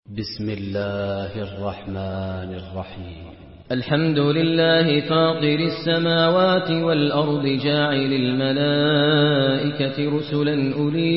بسم الله الرحمن الرحيم. الحمد لله فاطر السماوات والأرض جاعل الملائكة رسلا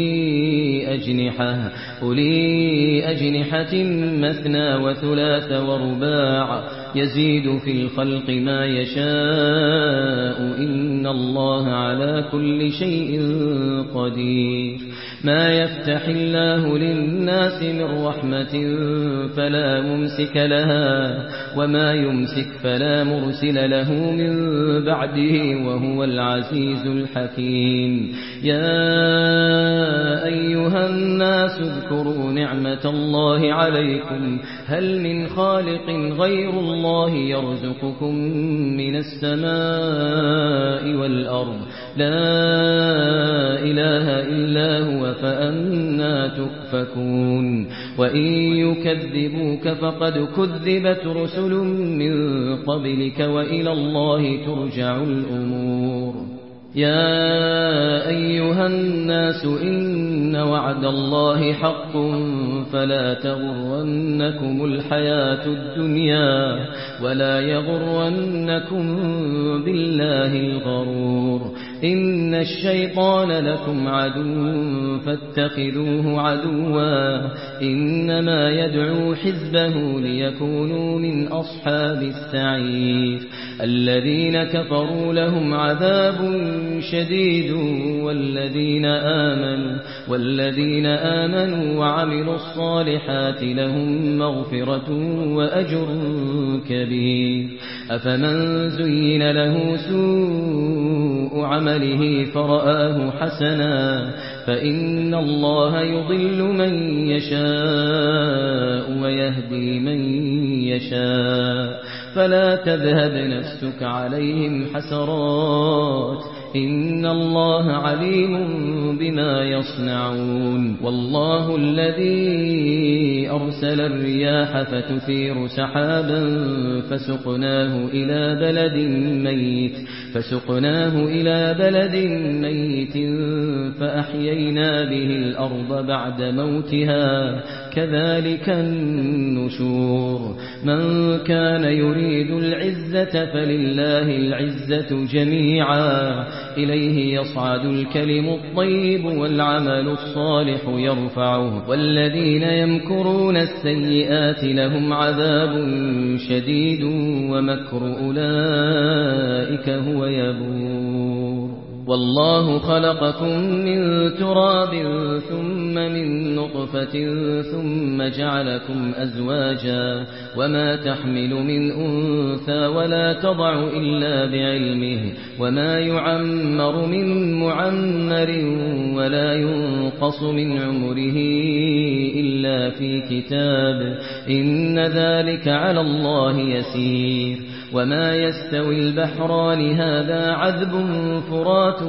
أولي أجنحة مثنى وثلاث ورباع يزيد في الخلق ما يشاء إن الله على كل شيء قدير. ما يفتح الله للناس من رحمة فلا ممسك لها وما يمسك فلا مرسل له من بعده وهو العزيز الحكيم. يا أيها الناس اذكروا نعمة الله عليكم هل من خالق غير الله يرزقكم من السماء والأرض لا إله إلا هو فأنى تؤفكون. وإن يكذبوك فقد كذبت رسل من قبلك وإلى الله ترجع الأمور. يا أيها الناس إن وعد الله حق فلا تغرنكم الحياة الدنيا ولا يغرنكم بالله الغرور. إن الشيطان لكم عدو فاتخذوه عدوا إنما يدعو حزبه ليكونوا من أصحاب السعير. الذين كفروا لهم عذاب شديد والذين آمنوا وعملوا الصالحات لهم مغفرة وأجر كبير. أفمن زين له سوء عمله فرآه حسنا فإن الله يضل من يشاء ويهدي من يشاء فلا تذهب نفسك عليهم حسرات إن الله عليم بما يصنعون. والله الذي أرسل الرياح فتثير سحابا فسقناه إلى بلد ميت فأحيينا به الأرض بعد موتها كذلك النشور. من كان يريد العزة فلله العزة جميعا إليه يصعد الكلم الطيب والعمل الصالح يرفعه والذين يمكرون السيئات لهم عذاب شديد ومكر أولئك هو يبور. والله خلقكم من تراب ثم من نطفة ثم جعلكم أزواجا وما تحمل من أنثى ولا تضع إلا بعلمه وما يعمر من معمر ولا ينقص من عمره إلا في كتاب إن ذلك على الله يسير. وما يستوي البحران هذا عذب فرات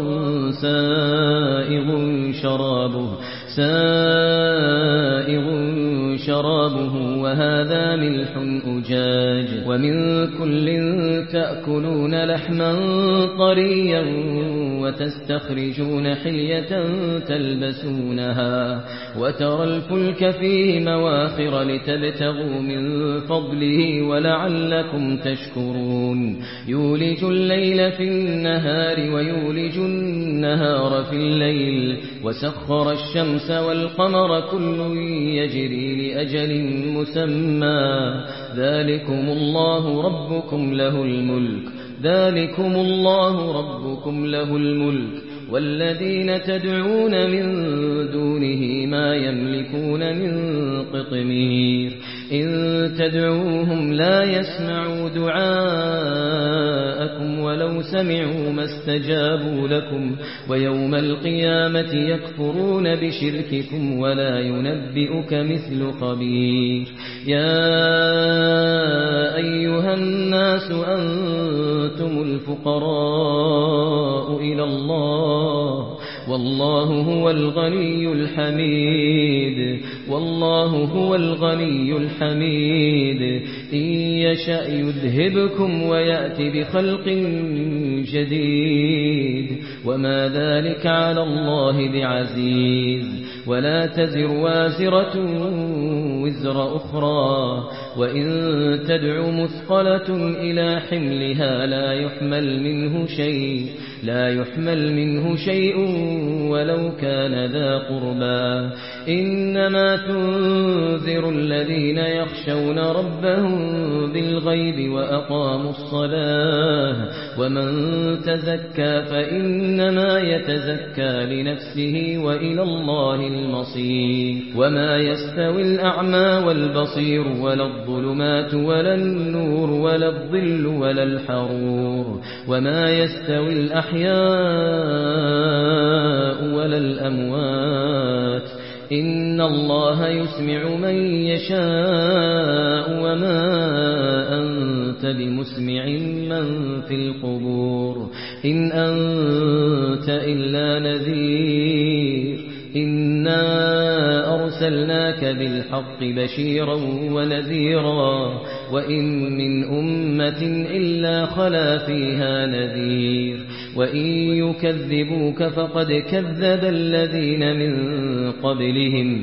سائغ شرابه وهذا ملح أجاج ومن كل تأكلون لحما طريا وتستخرجون حلية تلبسونها وترى الفلك فيه مواخر لتبتغوا من فضله ولعلكم تشكرون. يولج الليل في النهار ويولج النهار في الليل وسخر الشمس والقمر كل يجري لأجل مسمى ذلكم الله ربكم له الملك والذين تدعون من دونه ما يملكون من قطمير. إن تدعوهم لا يسمعوا دعاءكم ولو سمعوا ما استجابوا لكم ويوم القيامة يكفرون بشرككم ولا ينبئك مثل خبير. يا أيها الناس أنتم الفقراء إلى الله والله هو الغني الحميد. إن يشأ يذهبكم ويأتي بخلق جديد وما ذلك على الله بعزيز. ولا تزر وازرة وزر أخرى وإن تدع مثقلة إلى حملها لا يحمل منه شيء ولو كان ذا قربى إنما تنذر الذين يخشون ربهم بالغيب وأقاموا الصلاة ومن تزكى فإنما يتزكى لنفسه وإلى الله المصير وما يستوي الأعمى والبصير ولا الظلمات ولا النور ولا الظل ولا الحرور وما يستوي الأحياء ولا الأموات إن الله يسمع من يشاء وما أنت بمسمع من في القبور إن أنت إلا نذير إنا أرسلناك بالحق بشيرا ونذيرا وإن من أمة إلا خلا فيها نذير وإن يكذبوك فقد كذب الذين من قبلهم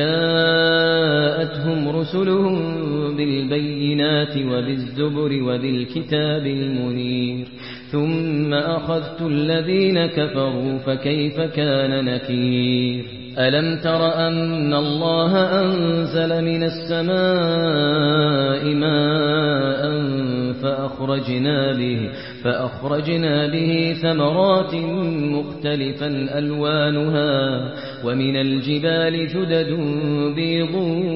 جاءتهم رسلهم بالبينات وبالزبر وبالكتاب المنير ثم أخذت الذين كفروا فكيف كان نكير ألم تر أن الله أنزل من السماء ماء فأخرجنا به ثمرات مختلفا ألوانها ومن الجبال جدد بيض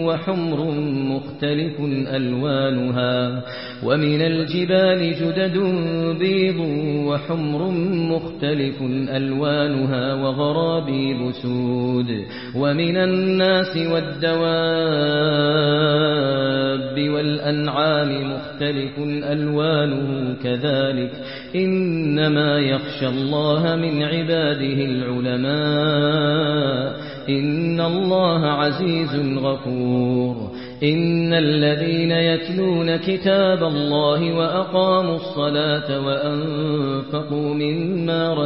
وحمر مختلف ألوانها وغرابيب سود ومن الناس والدواب والأنعام مختلف ألوانه كذلك إنما يخشى الله من عباده العلماء إن الله عزيز غفور إن الذين يتلون كتاب الله وأقاموا الصلاة وأنفقوا مما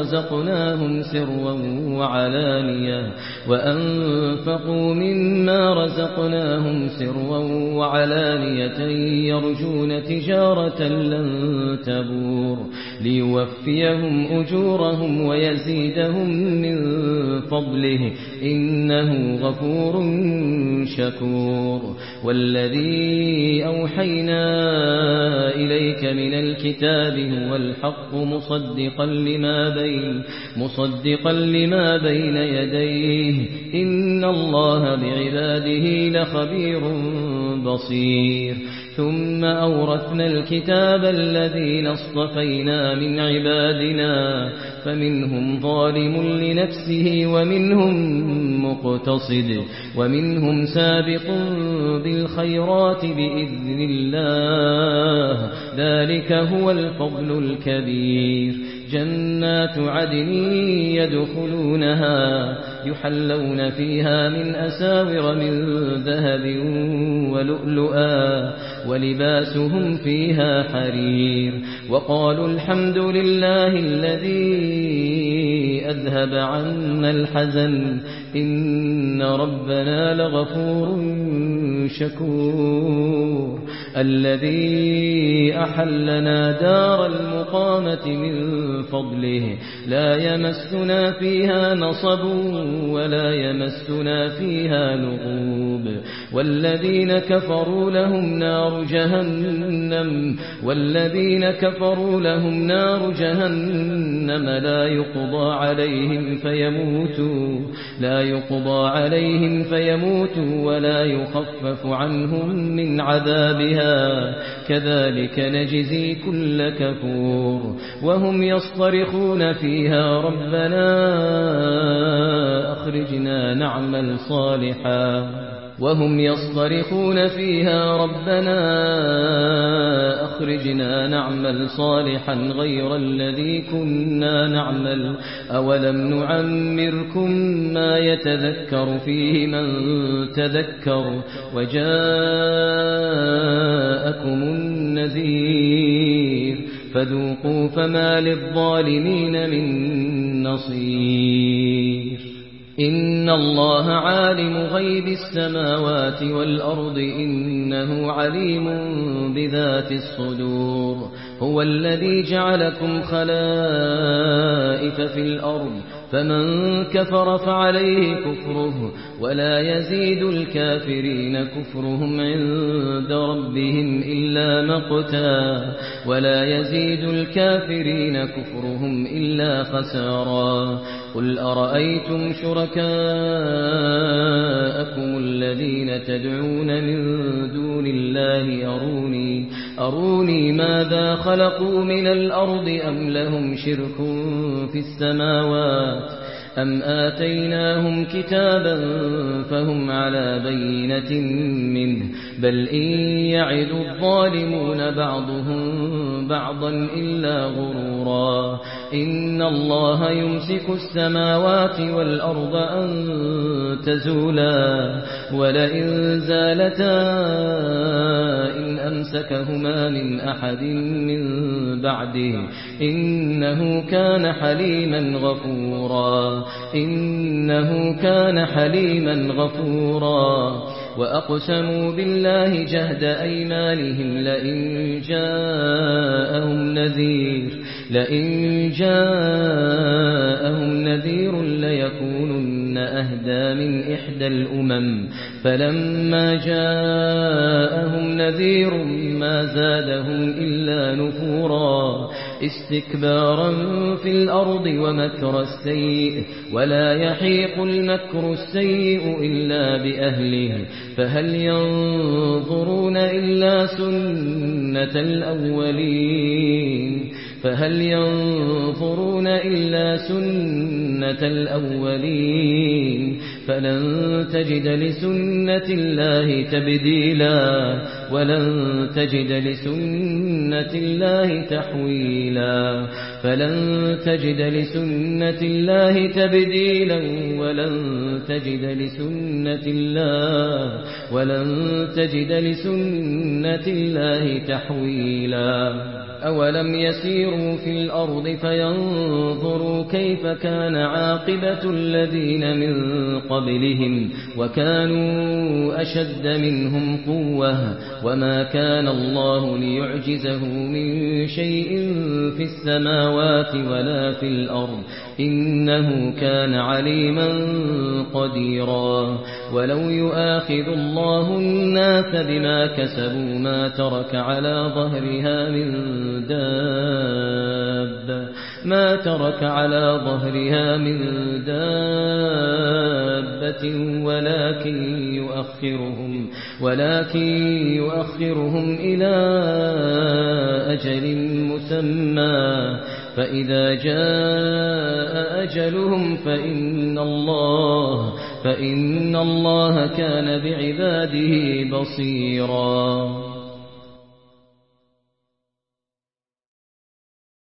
رزقناهم سرا وعلانية يرجون تجارة لن تبور ليوفيهم أجورهم ويزيدهم من فضله إنه غفور شكور والذي أوحينا إليك من الكتاب هو الحق مصدقا لما بين يديه إن الله بعباده لخبير بصير ثم أورثنا الكتاب الذين اصطفينا من عبادنا فمنهم ظالم لنفسه ومنهم مقتصد ومنهم سابق بالخيرات بإذن الله ذلك هو الفضل الكبير جنات عدن يدخلونها يحلون فيها من أساور من ذهب ولؤلؤا ولباسهم فيها حرير وقالوا الحمد لله الذي أذهب عنا الحزن إن ربنا لغفور شكور الذي أحلنا دار المقامة من فضله لا يمسنا فيها نصب ولا يمسنا فيها لغوب والذين كفروا لهم نار جهنم لا يقضى عليهم فيموتوا ولا يخفف عنهم من عذابها كذلك نجزي كل كفور وهم يصطرخون فيها ربنا أخرجنا نعمل صالحا غير الذي كنا نعمل أولم نعمركم ما يتذكر فيه من تذكر وجاءكم النذير فذوقوا فما للظالمين من نصير إن الله عالم غيب السماوات والأرض إنه عليم بذات الصدور هو الذي جعلكم خلائف في الأرض فمن كفر فعليه كفره ولا يزيد الكافرين كفرهم عند ربهم إلا مقتا ولا يزيد الكافرين كفرهم إلا خسارا قل أرأيتم شركاءكم الذين تدعون من دون الله أروني ماذا خلقوا من الأرض أم لهم شرك في السماوات أم آتيناهم كتابا فهم على بينة منه بل إن يعد الظالمون بعضهم بعضا إلا غرورا إن الله يمسك السماوات والأرض أن تزولا ولئن زالتا إن أمسكهما من أحد من بعده إنه كان حليما غفورا وأقسموا بالله جهد أيمانهم لئن جاءهم نذير ليكونن أهدى من إحدى الأمم فلما جاءهم نذير ما زادهم إلا نفورا استكبارا في الأرض ومكر السيء ولا يحيق المكر السيء إلا بأهله فهل ينظرون إلا سنة الأولين فلن تجد لسنة الله تبديلا ولن تجد لسنة الله تحويلا فلن تجد لسنة الله تبديلا ولن تجد لسنة الله تحويلا أولم يسيروا في الأرض فينظروا كيف كان عاقبة الذين من قبلهم وكانوا أشد منهم قوة وما كان الله ليعجزه من شيء في السماوات ولا في الأرض إنه كان عليما قديرا ولو يؤاخذ الله الناس بما كسبوا ما ترك على ظهرها من دابة ولكن يؤخرهم إلى أجل مسمى فإذا جاء أجلهم فإن الله كان بعباده بصيرا